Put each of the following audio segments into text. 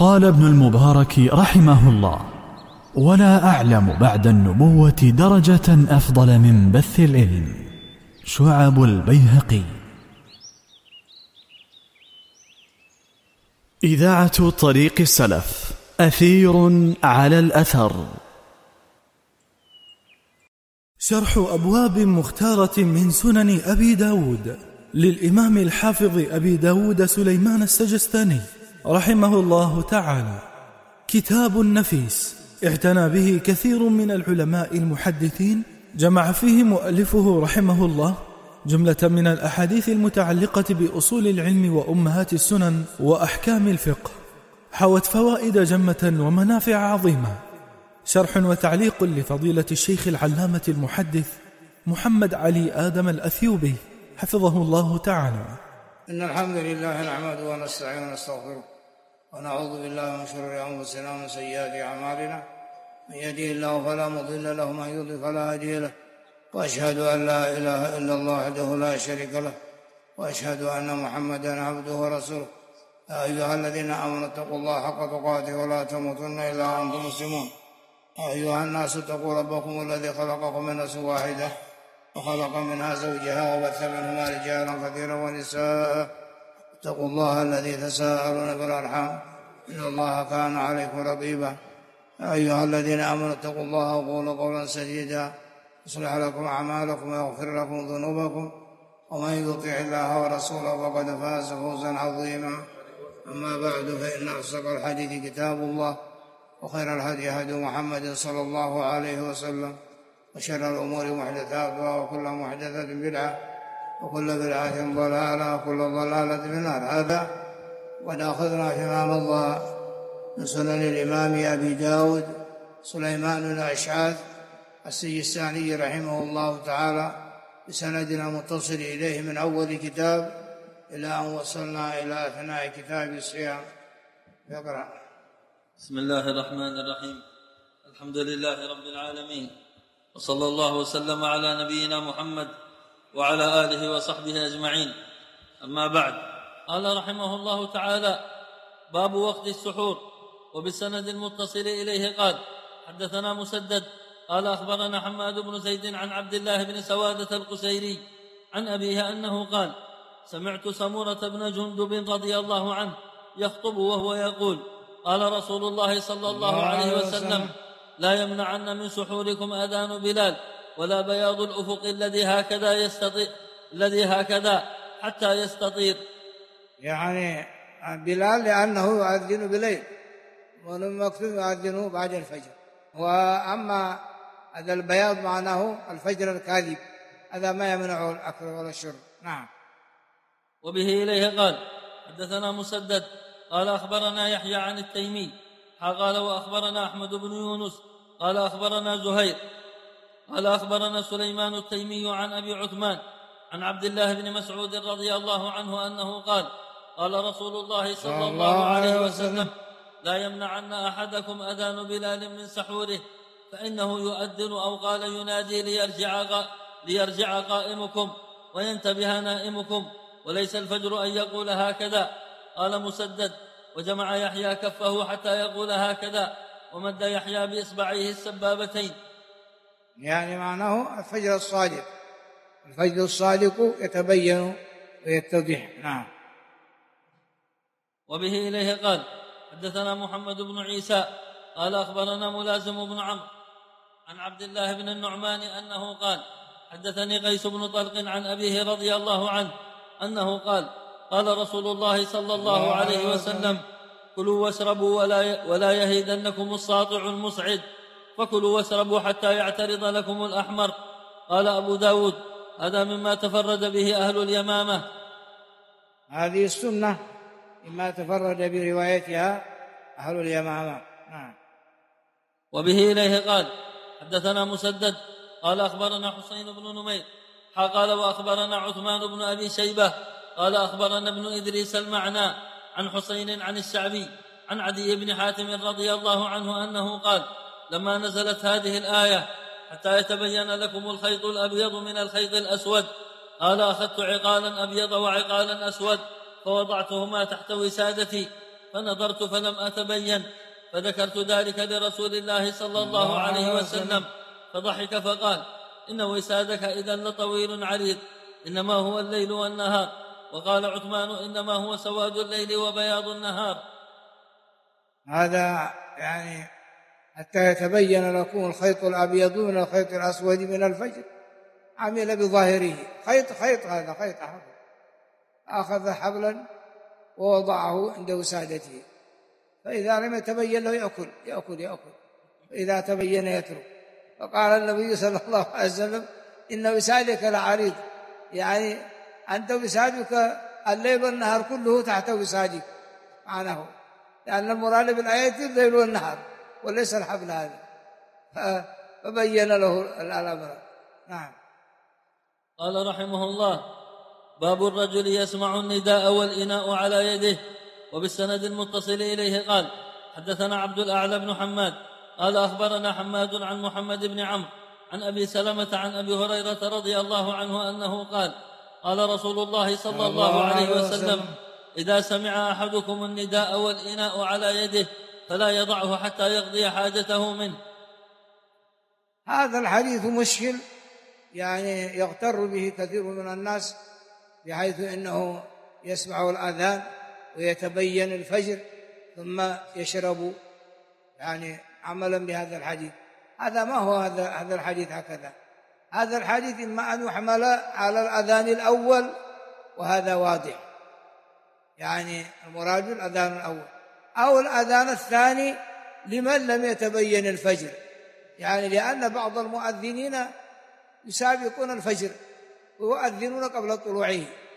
قال ابن المبارك رحمه الله: ولا أعلم بعد النبوة درجة أفضل من بث العلم. شعب البيهقي. إذاعة طريق السلف، أثير على الأثر. شرح أبواب مختارة من سنن أبي داود للإمام الحافظ أبي داود سليمان السجستاني رحمه الله تعالى، كتاب نفيس اعتنى به كثير من العلماء المحدثين، جمع فيه مؤلفه رحمه الله جملة من الأحاديث المتعلقة بأصول العلم وأمهات السنن وأحكام الفقه، حوت فوائد جمة ومنافع عظيمة. شرح وتعليق لفضيلة الشيخ العلامة المحدث محمد علي آدم الأثيوبي حفظه الله تعالى. إن الحمد لله نحمده ونستعينه ونستغفره ونعوذ بالله من شرور أنفسنا ومن سيئات أعمالنا، من يهده الله فلا مضل له ومن يضلل فلا هادي له، وأشهد أن لا إله إلا الله وحده لا شريك له، وأشهد أن محمدا عبده ورسوله. يا أيها الذين آمنوا اتقوا الله حق تقاته ولا تموتن إلا وأنتم مسلمون. يا أيها الناس اتقوا ربكم الذي خلقكم من نفس واحدة وخلق منها زوجها وبث منهما رجالا كثيرا ونساء. اتقوا الله الذي تساءلون بالأرحام إن الله كان عليكم رقيبا. يا أيها الذين آمنوا اتقوا الله وقولوا قولا سديدا يصلح لكم أعمالكم ويغفر لكم ذنوبكم، ومن يطع الله ورسوله فقد فاز فوزا عظيما. أما بعد، فإن أصدق الحديث كتاب الله، وخير الهدي هدي محمد صلى الله عليه وسلم، وشر الأمور محدثاتها، وكل محدثة بدعة، وكل بدعة ضلالة، وكل ضلالة في النار. هذا قد أخذنا فيما مضى من سنن الإمام أبي داود سليمان بن أشعث السجستاني رحمه الله تعالى بسندنا متصل إليه من أول كتاب إلى أن وصلنا إلى أثناء كتاب الصيام. يقرأ. بسم الله الرحمن الرحيم. الحمد لله رب العالمين، وصلى الله وسلم على نبينا محمد وعلى آله وصحبه أجمعين. أما بعد، قال رحمه الله تعالى: باب وقت السحور. وبالسند المتصل إليه قال: حدثنا مسدد قال أخبرنا حماد بن زيد عن عبد الله بن سوادة القسيري عن أبيه أنه قال: سمعت سمورة بن جندب رضي الله عنه يخطب وهو يقول: قال رسول الله صلى الله عليه وسلم: لا يمنعن من سحوركم أذان بلال ولا بياض الأفق الذي هكذا حتى يستطير. يعني بلال لأنه يؤذن بليل، ولم يكن يؤذنه بعد الفجر. وأما هذا البياض معناه الفجر الكاذب، هذا ما يمنعه الأكل ولا الشرب. نعم. وبه إليه قال: حدثنا مسدد قال أخبرنا يحيى عن التيمي قال وأخبرنا أحمد بن يونس قال أخبرنا زهير قال أخبرنا سليمان التيمي عن أبي عثمان عن عبد الله بن مسعود رضي الله عنه أنه قال: قال رسول الله صلى الله عليه وسلم: لا يمنعن أحدكم أذان بلال من سحوره، فإنه يؤذن أو قال ينادي ليرجع قائمكم وينتبه نائمكم، وليس الفجر أن يقول هكذا. قال مسدد: وجمع يحيى كفه حتى يقول هكذا، ومد يحيى بإصبعيه السبابتين. يعني معناه الفجر الصادق، الفجر الصادق يتبين ويتضح. نعم. وبه إليه قال: حدثنا محمد بن عيسى قال أخبرنا ملازم بن عمرو عن عبد الله بن النعمان أنه قال: حدثني قيس بن طلق عن أبيه رضي الله عنه أنه قال: قال رسول الله صلى الله عليه وسلم: كلوا واشربوا ولا يهيدنكم الساطع المصعد، فكلوا واشربوا حتى يعترض لكم الأحمر. قال أبو داود: هذا مما تفرد به أهل اليمامة. هذه السنة مما تفرد بروايتها أهل اليمامة. وبه إليه قال: حدثنا مسدد قال أخبرنا حسين بن نمير قال وأخبرنا عثمان بن أبي شيبة قال أخبرنا ابن إدريس المعنى عن حسين عن الشعبي عن عدي بن حاتم رضي الله عنه أنه قال: لما نزلت هذه الآية: حتى يتبين لكم الخيط الأبيض من الخيط الأسود، قال: أخذت عقالا أبيض وعقالا أسود فوضعتهما تحت وسادتي، فنظرت فلم أتبين، فذكرت ذلك لرسول الله صلى الله عليه وسلم، فضحك فقال: إن وسادك إذا لطويل عريض، إنما هو الليل والنهار. وقال عثمان: إنما هو سواد الليل وبياض النهار. هذا يعني حتى يتبين لكم الخيط الأبيض من الخيط الأسود من الفجر، عمل بظاهره. خيط هذا خيط أحد، أخذ حبلا ووضعه عند وسادته، فإذا لم يتبين له يأكل، فإذا تبين يترك. فقال النبي صلى الله عليه وسلم: إن وسادك لعريض، يعني أنت وسادك الليل والنهار كله تحت وسادك، معناه لأن المراد بالآية الليل والنهار وليس الحبل هذا، فبين له الأمر. نعم. قال رحمه الله: باب الرجل يسمع النداء والإناء على يده. وبالسند المتصل إليه قال: حدثنا عبد الأعلى بن حماد قال أخبرنا حماد عن محمد بن عمرو عن أبي سلمة عن أبي هريرة رضي الله عنه أنه قال: قال رسول الله صلى الله عليه وسلم: إذا سمع أحدكم النداء والإناء على يده فلا يضعه حتى يقضي حاجته منه. هذا الحديث مشكل، يعني يغتر به كثير من الناس، بحيث إنه يسمع الأذان ويتبين الفجر ثم يشرب، يعني عملا بهذا الحديث. هذا ما هو هذا الحديث هكذا. هذا الحديث إما أن يحمل على الأذان الأول، وهذا واضح، يعني المراد الأذان الأول، أو الأذان الثاني لمن لم يتبين الفجر، يعني لأن بعض المؤذنين يسابقون الفجر ويؤذنون قبل طلوعه،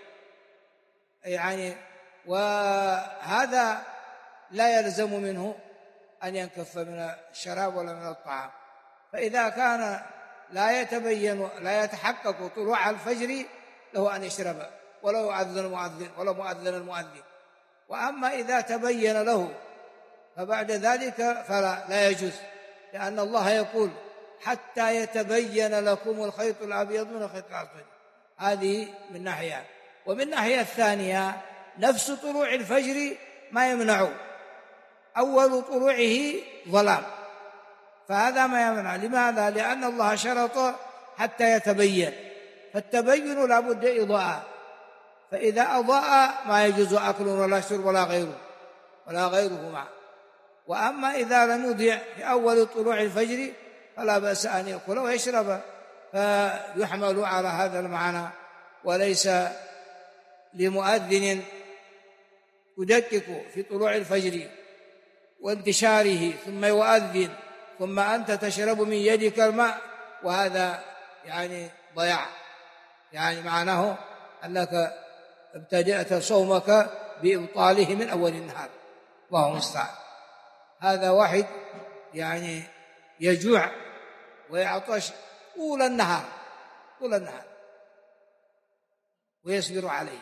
يعني وهذا لا يلزم منه أن ينكف من الشراب ولا من الطعام. فإذا كان لا يتحقق طلوع الفجر له أن يشرب ولا يؤذن المؤذن ولا مؤذن المؤذن. وأما إذا تبين له فبعد ذلك فلا يجوز، لأن الله يقول: حتى يتبين لكم الخيط الأبيض من الخيط الأسود. هذه من ناحية. ومن ناحية الثانية نفس طلوع الفجر ما يمنع، أول طلوعه ظلام، فهذا ما يمنع. لماذا؟ لأن الله شرط حتى يتبين، فالتبين لا بد إضاءة، فإذا أضاء ما يجوز أكل ولا شرب ولا غيره معه. وأما إذا لم يضيع في أول طلوع الفجر فلا بأس أن يأكل ويشرب، فيحمل على هذا المعنى، وليس لمؤذن يدقق في طلوع الفجر وانتشاره ثم يؤذن ثم أنت تشرب من يدك الماء، وهذا يعني ضياع، يعني معناه أنك ابتدأت صومك بإبطاله من أول النهار. الله المستعان. هذا واحد يعني يجوع ويعطش طول النهار ويصبر عليه،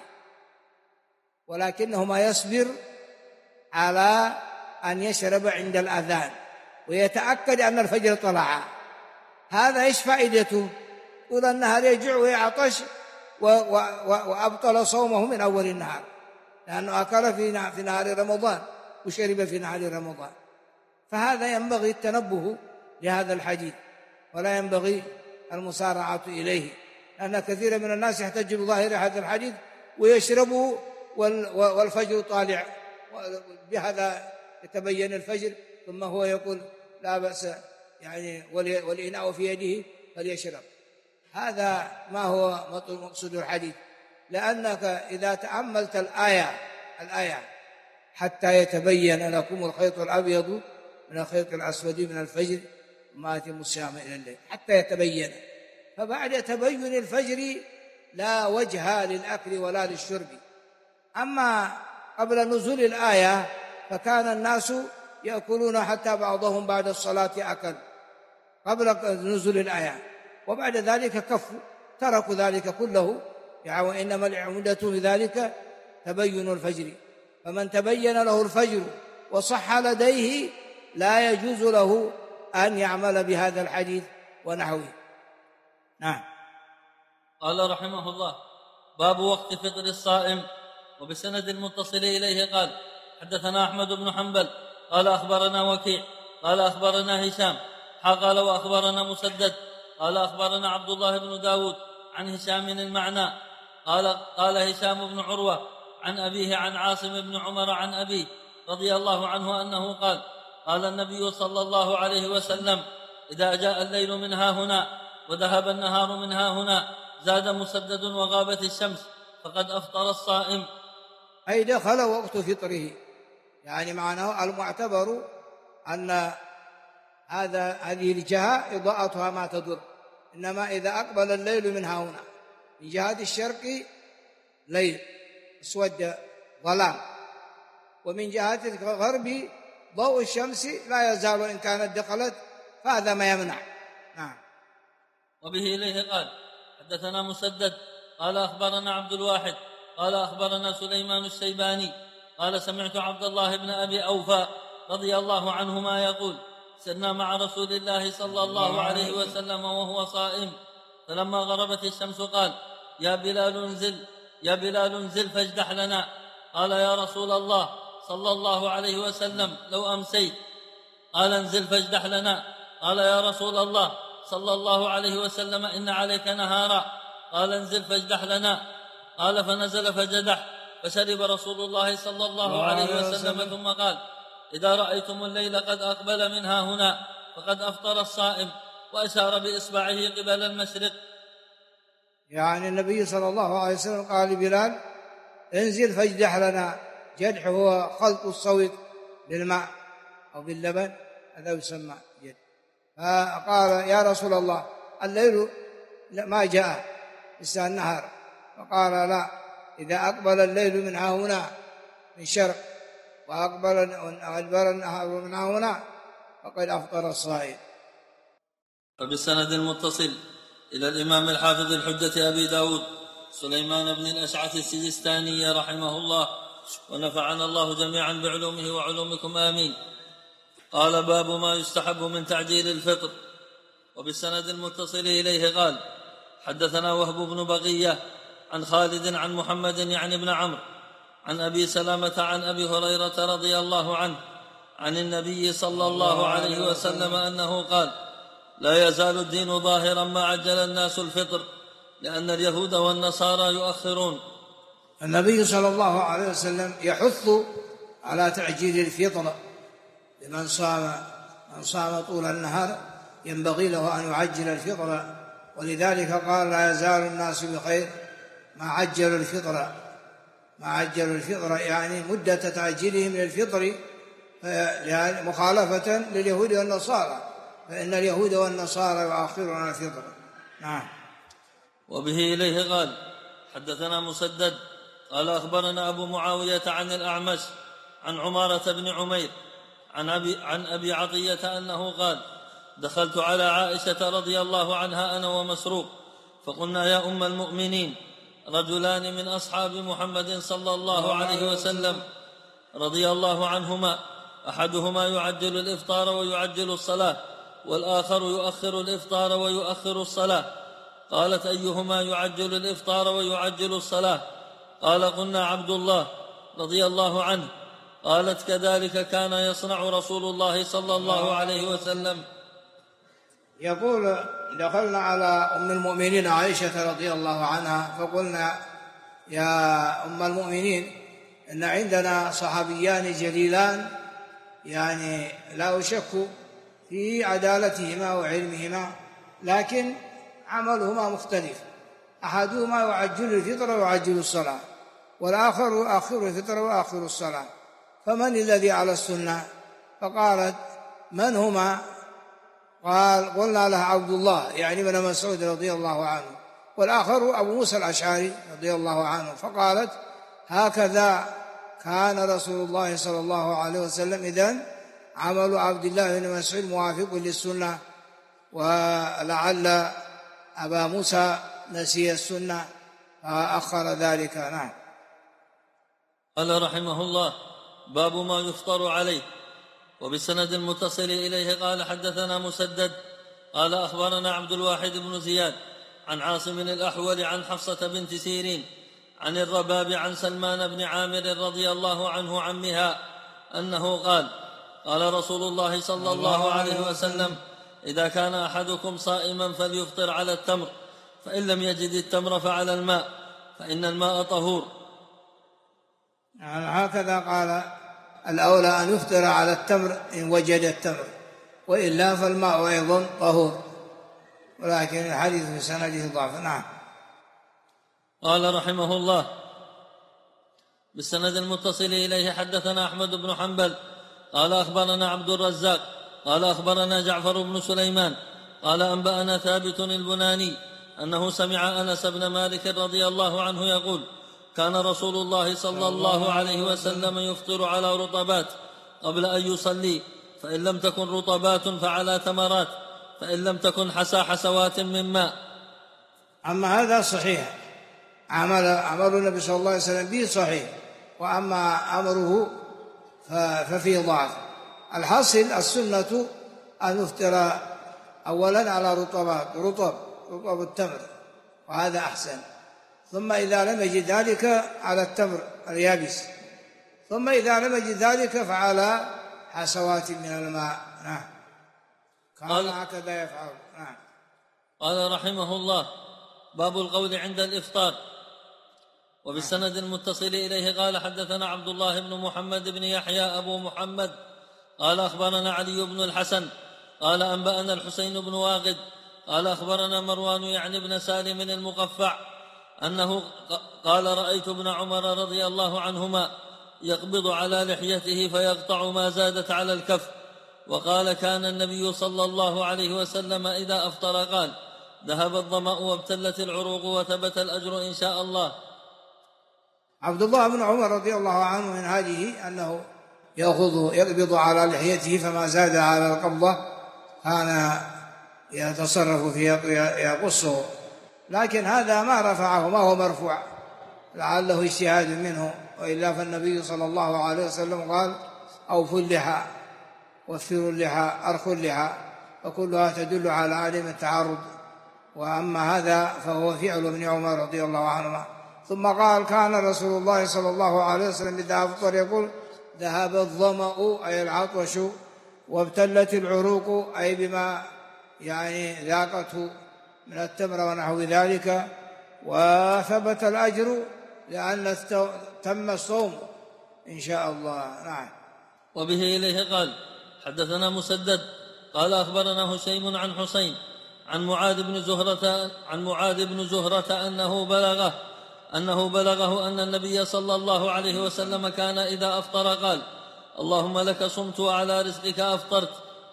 ولكنه ما يصبر على أن يشرب عند الأذان ويتأكد أن الفجر طلع. هذا إيش فائدته؟ طول النهار يجوع ويعطش وأبطل صومه من أول النهار، لأنه أكل في نهار رمضان وشرب في نهار رمضان. فهذا ينبغي التنبه لهذا الحديث، ولا ينبغي المسارعة إليه، لأن كثير من الناس يحتج بظاهر هذا الحديث ويشربه والفجر طالع، بهذا يتبين الفجر، ثم هو يقول لا بأس، يعني والإناء في يده فليشرب. هذا ما هو مقصود الحديث، لأنك إذا تأملت الآية حتى يتبين لكم الخيط الأبيض من الخيط الأسود من الفجر ما أتم الصيام إلى الليل حتى يتبين، فبعد تبين الفجر لا وجه للأكل ولا للشرب. أما قبل نزول الآية فكان الناس يأكلون حتى بعضهم بعد الصلاة أكل قبل نزول الآية، وبعد ذلك كفوا تركوا ذلك كله، يعني وإنما العمدة بذلك تبين الفجر. فمن تبين له الفجر وصح لديه لا يجوز له أن يعمل بهذا الحديث ونحوه. نعم. قال رحمه الله: باب وقت فطر الصائم. وبسند المتصل إليه قال: حدثنا أحمد بن حنبل قال أخبرنا وكيع قال أخبرنا هشام قال وأخبرنا مسدد قال أخبرنا عبد الله بن داود عن هشام المعنى قال هشام بن عروة عن أبيه عن عاصم بن عمر عن أبيه رضي الله عنه أنه قال النبي صلى الله عليه وسلم: إذا جاء الليل من ها هنا وذهب النهار من ها هنا زاد مسدد وغابت الشمس فقد أفطر الصائم. أي دخل وقت فطره، يعني معناه المعتبر أن هذه الجهة إضاءتها ما تضر، إنما إذا أقبل الليل من ها هنا من جهة الشرق ليل اسود ظلام، ومن جهة الغرب ضوء الشمس لا يزال إن كانت دخلت، فهذا ما يمنع. نعم. وبه إليه قال: حدثنا مسدد قال أخبرنا عبد الواحد قال أخبرنا سليمان الشيباني قال سمعت عبد الله بن أبي أوفى رضي الله عنهما يقول: سرنا مع رسول الله صلى الله عليه وسلم وهو صائم، فلما غربت الشمس قال: يا بلال انزل فاجدح لنا. قال: يا رسول الله صلى الله عليه وسلم لو أمسيت. قال: انزل فاجدح لنا. قال: يا رسول الله صلى الله عليه وسلم إن عليك نهارا. قال: انزل فاجدح لنا. قال: فنزل فجدح، فشرب رسول الله صلى الله عليه وسلم ثم قال: إذا رأيتم الليل قد أقبل منها هنا فقد أفطر الصائم، وأشار بإصبعه قبل المشرق. يعني النبي صلى الله عليه وسلم قال لبلال: انزل فاجدح لنا. جدح هو خلط الصوت بالماء أو باللبن، هذا يسمى جدح. فقال: يا رسول الله الليل ما جاء لسه النهار. فقال: لا، إذا أقبل الليل من هنا من شرق وأقبل النهار من هنا فقد أفطر الصائم. فبالسند المتصل إلى الإمام الحافظ الحجة أبي داود سليمان بن الأشعث السجستاني رحمه الله، ونفعنا الله جميعا بعلومه وعلومكم آمين. قال: باب ما يستحب من تعجيل الفطر. وبالسند المتصل إليه قال: حدثنا وهب بن بقية عن خالد عن محمد يعني بن عمرو عن أبي سلامة عن أبي هريرة رضي الله عنه عن النبي صلى الله عليه وسلم أنه قال: لا يزال الدين ظاهرا ما عجل الناس الفطر، لأن اليهود والنصارى يؤخرون. النبي صلى الله عليه وسلم يحث على تعجيل الفطر لمن صام طول النهار، ينبغي له أن يعجل الفطر، ولذلك قال: لا يزال الناس بخير ما عجلوا الفطر، يعني مدة تعجيلهم للفطر يعني مخالفة لليهود والنصارى، فإن اليهود والنصارى يؤخرون الفطر. نعم. وبه إليه قال: حدثنا مسدد قال أخبرنا أبو معاوية عن الأعمش عن عمارة بن عمير عن أبي عطية أنه قال: دخلت على عائشة رضي الله عنها أنا ومسروق، فقلنا: يا أم المؤمنين، رجلان من أصحاب محمد صلى الله عليه وسلم رضي الله عنهما، أحدهما يعجل الإفطار ويعجل الصلاة، والآخر يؤخر الإفطار ويؤخر الصلاة. قالت: أيهما يعجل الإفطار ويعجل الصلاة؟ قال: قلنا: عبد الله رضي الله عنه. قالت: كذلك كان يصنع رسول الله صلى الله عليه وسلم. يقول: دخلنا على أم المؤمنين عائشة رضي الله عنها فقلنا: يا أم المؤمنين، إن عندنا صحابيان جليلان، يعني لا أشك في عدالتهما وعلمهما، لكن عملهما مختلف، أحدهما يعجل الفطر ويعجل الصلاة، والآخر يؤخر الفطر ويؤخر الصلاة، فمن الذي على السنة؟ فقالت: من هما؟ قال: قلنا له عبد الله يعني ابن مسعود رضي الله عنه، والآخر أبو موسى الأشعري رضي الله عنه. فقالت: هكذا كان رسول الله صلى الله عليه وسلم، إذن عمل عبد الله بن مسعود موافق للسنة، ولعل أبا موسى نسي السنة فأخر ذلك. نعم. قال رحمه الله: باب ما يفطر عليه. وبالسند المتصل إليه قال: حدثنا مسدد قال أخبرنا عبد الواحد بن زياد عن عاصم الأحول عن حفصة بنت سيرين عن الرباب عن سلمان بن عامر رضي الله عنه عمها أنه قال: قال رسول الله صلى الله عليه وسلم: إذا كان أحدكم صائما فليفطر على التمر، فإن لم يجد التمر فعلى الماء، فإن الماء طهور. يعني هكذا قال: الأولى أن يفطر على التمر إن وجد التمر، وإلا فالماء أيضا طهور، ولكن الحديث في سنده ضعف. نعم. قال رحمه الله: بالسند المتصل إليه حدثنا أحمد بن حنبل قال أخبرنا عبد الرزاق قال أخبرنا جعفر بن سليمان قال أنبأنا ثابت البناني أنه سمع أنس بن مالك رضي الله عنه يقول: كان رسول الله صلى الله عليه وسلم يفطر على رطبات قبل أن يصلي، فإن لم تكن رطبات فعلى تمرات، فإن لم تكن حسى حسوات من ماء. أما هذا صحيح، عمل النبي صلى الله عليه وسلم به صحيح، وأما أمره ففيه ضعف. الحاصل السنة أن يفطر أولا على رطب التمر، وهذا أحسن، ثم إذا لم يجد ذلك على التمر اليابس، ثم إذا لم يجد ذلك فعلى حسوات من الماء. نعم. كان هكذا يفعل. نعم. قال رحمه الله: باب القول عند الإفطار. وبالسند المتصل إليه قال حدثنا عبد الله بن محمد بن يحيى أبو محمد قال أخبرنا علي بن الحسن قال أنبأنا الحسين بن واقد قال أخبرنا مروان يعني بن سالم المقفع أنه قال: رأيت ابن عمر رضي الله عنهما يقبض على لحيته فيقطع ما زادت على الكف. وقال: كان النبي صلى الله عليه وسلم إذا أفطر قال: ذهب الظمأ وابتلت العروق وثبت الأجر إن شاء الله. عبد الله بن عمر رضي الله عنه من هذه أنه يقبض على لحيته، فما زاد على القبضة كان يتصرف في يقصه، لكن هذا ما رفعه، ما هو مرفوع، لعله اجتهاد منه، وإلا فالنبي صلى الله عليه وسلم قال: أوفوا اللحى، وفروا اللحى، أرخوا اللحى، وكلها تدل على عدم التعارض. وأما هذا فهو فعل ابن عمر رضي الله عنهما. ثم قال: كان رسول الله صلى الله عليه وسلم إذا أفطر يقول: ذهب الظمأ أي العطش، وابتلت العروق أي بما يعني ذاقته من التمر ونحو ذلك، وثبت الأجر لأن تم الصوم إن شاء الله. نعم. وبه إليه قال حدثنا مسدد قال أخبرنا هشيم عن حسين عن معاذ بن زهرة أنه بلغه أن النبي صلى الله عليه وسلم كان إذا أفطر قال: اللهم لك صمت وعلى رزقك أفطرت.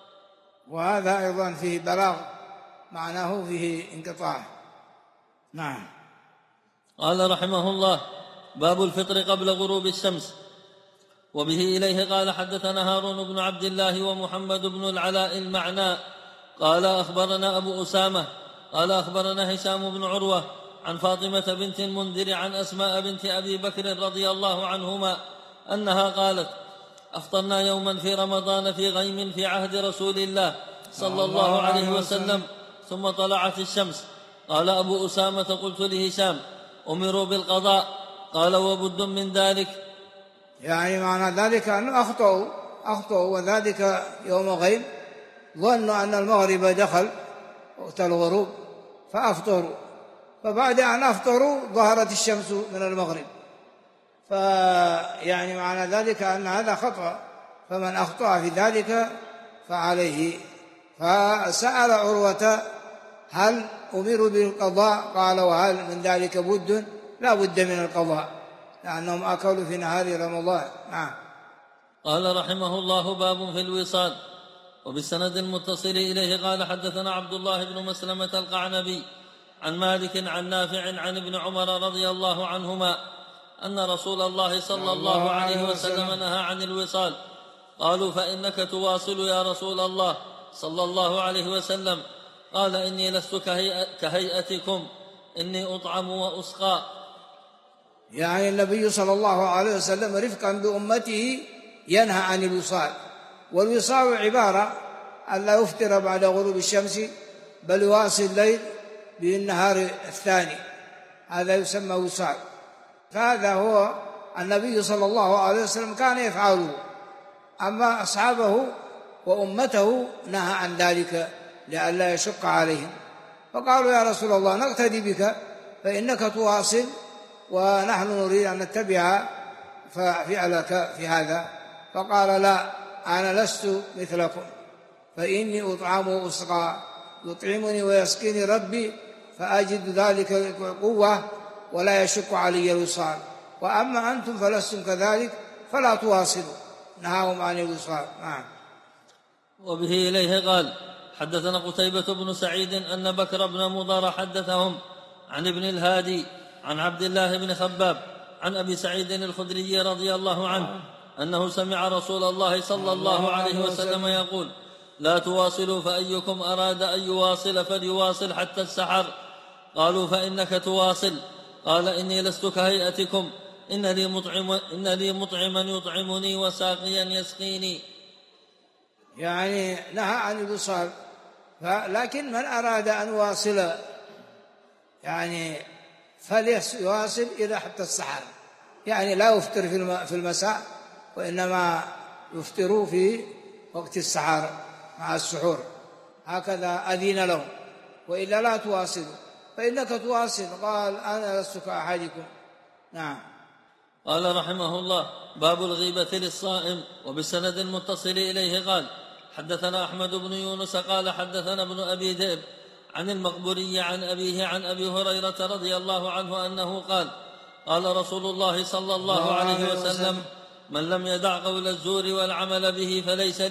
وهذا أيضا فيه بلاغ، معناه فيه انقطاع. نعم. قال رحمه الله: باب الفطر قبل غروب الشمس. وبه إليه قال حدثنا هارون بن عبد الله ومحمد بن العلاء المعنى قال أخبرنا أبو أسامة قال أخبرنا هشام بن عروة عن فاطمة بنت المنذر عن أسماء بنت أبي بكر رضي الله عنهما أنها قالت: أفطرنا يوما في رمضان في غيم في عهد رسول الله صلى الله عليه وسلم، ثم طلعت الشمس. قال أبو أسامة: قلت لهشام: أمروا بالقضاء؟ قال: وبد من ذلك. يعني معنى ذلك أنه أخطأوا، وذلك يوم غيم، ظنوا أن المغرب دخل وقت الغروب فأفطروا، فبعد أن أفطروا ظهرت الشمس من المغرب، فيعني معنى ذلك أن هذا خطأ، فمن أخطأ في ذلك فعليه. فسأل عروة: هل أمروا بالقضاء؟ قال: وهل من ذلك بد؟ لا بد من القضاء، لأنهم أكلوا في نهار رمضان. نعم. قال رحمه الله: باب في الوصال. وبالسند المتصل إليه قال حدثنا عبد الله بن مسلمة القعنبي عن مالك عن نافع عن ابن عمر رضي الله عنهما أن رسول الله صلى الله عليه وسلم نهى عن الوصال. قالوا: فإنك تواصل يا رسول الله صلى الله عليه وسلم. قال: إني لست كهيئتكم، إني أطعم وأسقى. يعني النبي صلى الله عليه وسلم رفقا بأمته ينهى عن الوصال، والوصال عبارة أن لا يفطر بعد غروب الشمس، بل يواصل الليل بالنهار الثاني، هذا يسمى وصال. فهذا هو النبي صلى الله عليه وسلم كان يفعله، أما أصحابه وأمته نهى عن ذلك لئلا يشق عليهم. فقالوا يا رسول الله نقتدي بك فإنك تواصل ونحن نريد أن نتبع فعلك في هذا. فقال لا، أنا لست مثلكم، فإني أطعم وأسقى، يطعمني ويسقيني ربي فأجد ذلك قوة ولا يشق علي الوصال، وأما أنتم فلستم كذلك فلا تواصلوا. نهاهم عن الوصال. نعم. وبه إليه قال حدثنا قتيبة بن سعيد أن بكر بن مضر حدثهم عن ابن الهادي عن عبد الله بن خباب عن أبي سعيد الخدري رضي الله عنه أنه سمع رسول الله صلى الله عليه وسلم يقول لا تواصلوا، فأيكم أراد أن يواصل فليواصل حتى السحر. قالوا فإنك تواصل؟ قال إني لست كهيئتكم، إن لي مطعما يطعمني وساقيا يسقيني. يعني نهى عن الوصال، لكن من أراد أن يواصل يعني فليواصل إلى حتى السحر، يعني لا يفطر في المساء، وإنما يفطروا في وقت السحر مع السحور، هكذا أذن لهم، وإلا لا تواصلوا فإنك تواصل. قال أنا لست كأحدكم. نعم. قال رحمه الله باب الغيبة للصائم. وبالسند المتصل إليه قال حدثنا أحمد بن يونس قال حدثنا ابن أبي ذئب عن المقبوري عن أبيه عن أبي هريرة رضي الله عنه أنه قال قال رسول الله صلى الله عليه وسلم من لم يدع قول الزور والعمل به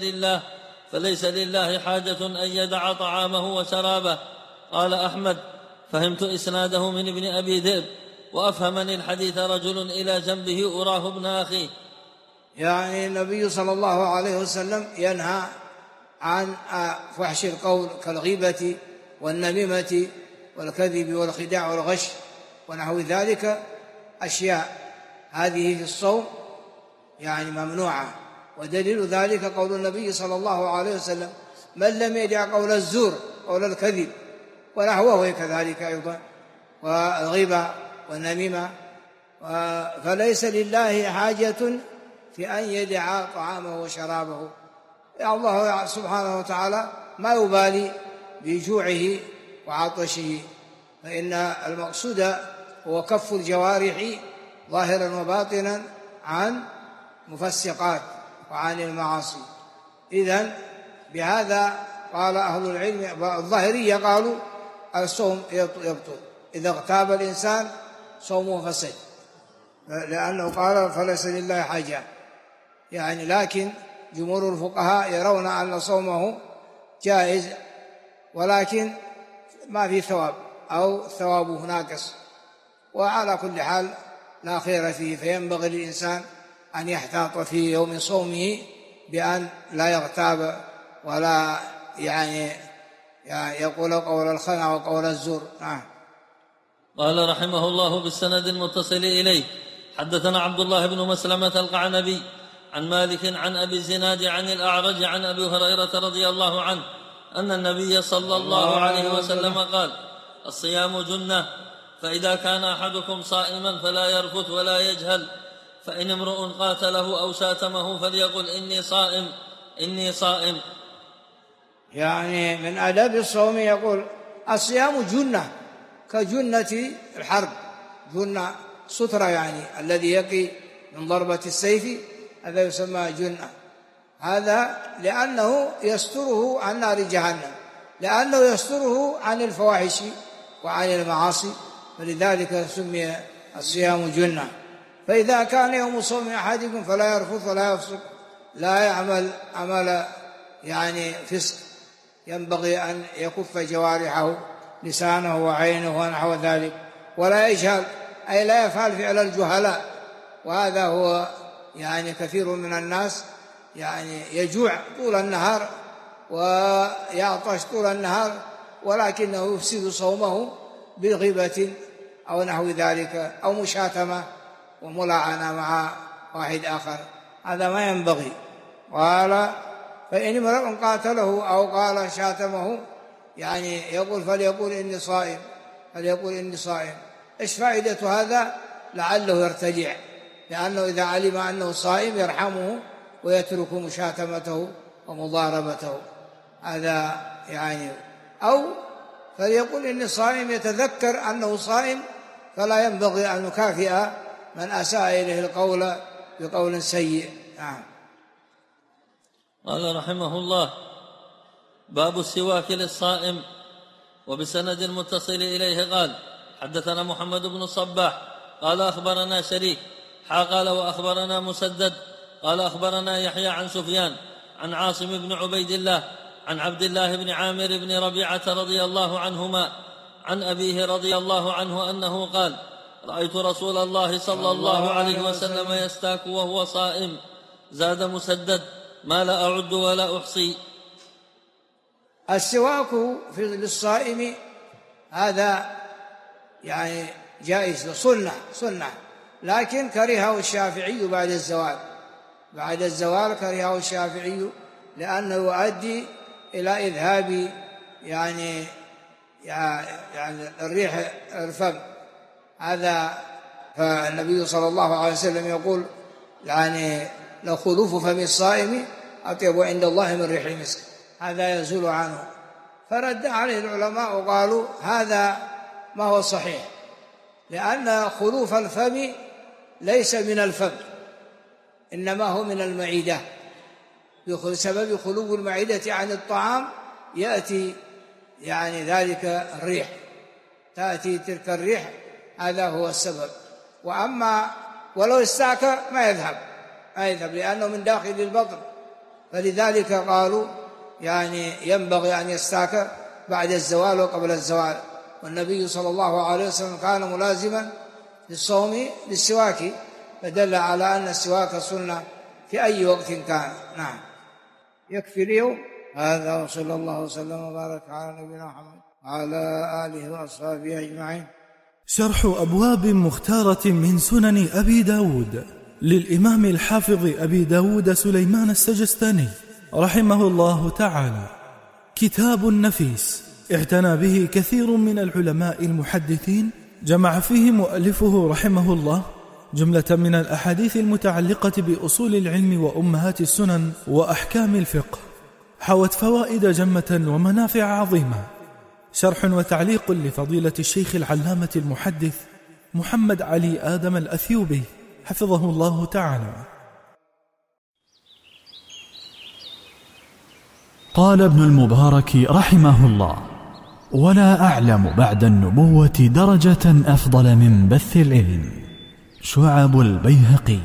فليس لله حاجة أن يدع طعامه وشرابه. قال أحمد فهمت إسناده من ابن أبي ذئب، وأفهمني الحديث رجل إلى جنبه أراه ابن أخيه. يعني النبي صلى الله عليه وسلم ينهى عن فحش القول كالغيبة والنميمة والكذب والخداع والغش ونحو ذلك، أشياء هذه في الصوم يعني ممنوعة. ودليل ذلك قول النبي صلى الله عليه وسلم من لم يدع قول الزور قول الكذب ونحوه كذلك أيضا والغيبة والنميمة، فليس لله حاجة في أن يدع طعامه وشرابه. الله سبحانه وتعالى ما يبالي بجوعه وعطشه، فإن المقصود هو كف الجوارح ظاهرا وباطنا عن مفسقات وعن المعاصي. إذن بهذا قال أهل العلم الظاهرية قالوا الصوم يبطل إذا اغتاب الإنسان صومه فسد، لأنه قال فليس لله حاجة يعني. لكن جمهور الفقهاء يرون أن صومه جائز، ولكن ما في ثواب أو ثوابه ناقص، وعلى كل حال لا خير فيه. فينبغي للإنسان أن يحتاط في يوم صومه بأن لا يغتاب ولا يعني يقول قول الخنا وقول الزور. قال رحمه الله بالسند المتصل إليه حدثنا عبد الله بن مسلمة القعنبي عن مالك عن أبي الزناد عن الأعرج عن أبي هريرة رضي الله عنه أن النبي صلى الله عليه وسلم قال الصيام جنة، فإذا كان أحدكم صائما فلا يرفث ولا يجهل، فإن امرؤ قاتله أو شاتمه فليقل إني صائم. يعني من آداب الصوم يقول الصيام جنة كجنة الحرب، جنة سترة يعني الذي يقي من ضربة السيف، هذا يسمى جنة. هذا لأنه يستره عن نار جهنم، لأنه يستره عن الفواحش وعن المعاصي، فلذلك سمي الصيام جنة. فإذا كان يوم صوم أحدكم فلا يرفث ولا يفسق، لا يعمل عمل يعني فسق، ينبغي أن يكف جوارحه لسانه وعينه ونحو ذلك، ولا يجهل أي لا يفعل فعل الجهلاء. وهذا هو يعني كثير من الناس يعني يجوع طول النهار ويعطش طول النهار، ولكنه يفسد صومه بغيبة أو نحو ذلك أو مشاتمة وملاعنة مع واحد آخر، هذا ما ينبغي. قال فإن امرؤ قاتله أو قال شاتمه يعني يقول فليقول إني صائم. إيش فائدة هذا؟ لعله يرتجع، لأنه إذا علم أنه صائم يرحمه ويترك مشاتمته ومضاربته، هذا يعني. أو فليقول إني صائم، يتذكر أنه صائم، فلا ينبغي أن نكافئ من أساء إليه القول بقول سيء. نعم. قال رحمه الله: باب السواك للصائم. وبسند المتصل إليه قال: حدثنا محمد بن الصباح قال أخبرنا شريك قال وأخبرنا مسدد قال أخبرنا يحيى عن سفيان عن عاصم بن عبيد الله عن عبد الله بن عامر بن ربيعة رضي الله عنهما عن أبيه رضي الله عنه أنه قال: رأيت رسول الله صلى الله عليه وسلم يستاك وهو صائم. زاد مسدد: ما لا أعد ولا أحصي. السواك للصائم هذا يعني جائز، سنة، لكن كرهه الشافعي بعد الزوال كرهه الشافعي، لأنه يؤدي إلى إذهاب يعني الريح الفم هذا. فالنبي صلى الله عليه وسلم يقول يعني: لخلوف فم الصائم أطيب عند الله من ريح المسك، هذا يزول عنه. فرد عليه العلماء وقالوا: هذا ما هو صحيح، لأن خلوف الفم ليس من الفم، إنما هو من المعدة، بسبب خلو المعدة عن الطعام يأتي يعني ذلك الريح، تأتي تلك الريح، هذا هو السبب. وأما ولو استاك ما يذهب لأنه من داخل البطن، فلذلك قالوا يعني ينبغي أن يستاك بعد الزوال وقبل الزوال. والنبي صلى الله عليه وسلم كان ملازما للصوم للسواك، فدل على أن السواك سنة في أي وقت كان. نعم. يكفي اليوم هذا، وصلى الله وسلم وبارك على نبينا محمد وعلى آله وأصحابه أجمعين. شرح أبواب مختارة من سنن أبي داود للإمام الحافظ أبي داود سليمان السجستاني رحمه الله تعالى. كتاب نفيس اعتنى به كثير من العلماء المحدثين، جمع فيه مؤلفه رحمه الله جملة من الأحاديث المتعلقة بأصول العلم وأمهات السنن وأحكام الفقه، حوت فوائد جمة ومنافع عظيمة. شرح وتعليق لفضيلة الشيخ العلامة المحدث محمد علي آدم الأثيوبي حفظه الله تعالى. قال ابن المبارك رحمه الله: ولا أعلم بعد النبوة درجة أفضل من بث العلم. شعب البيهقي.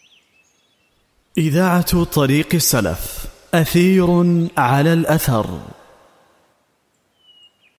إذاعة طريق السلف، أثير على الأثر.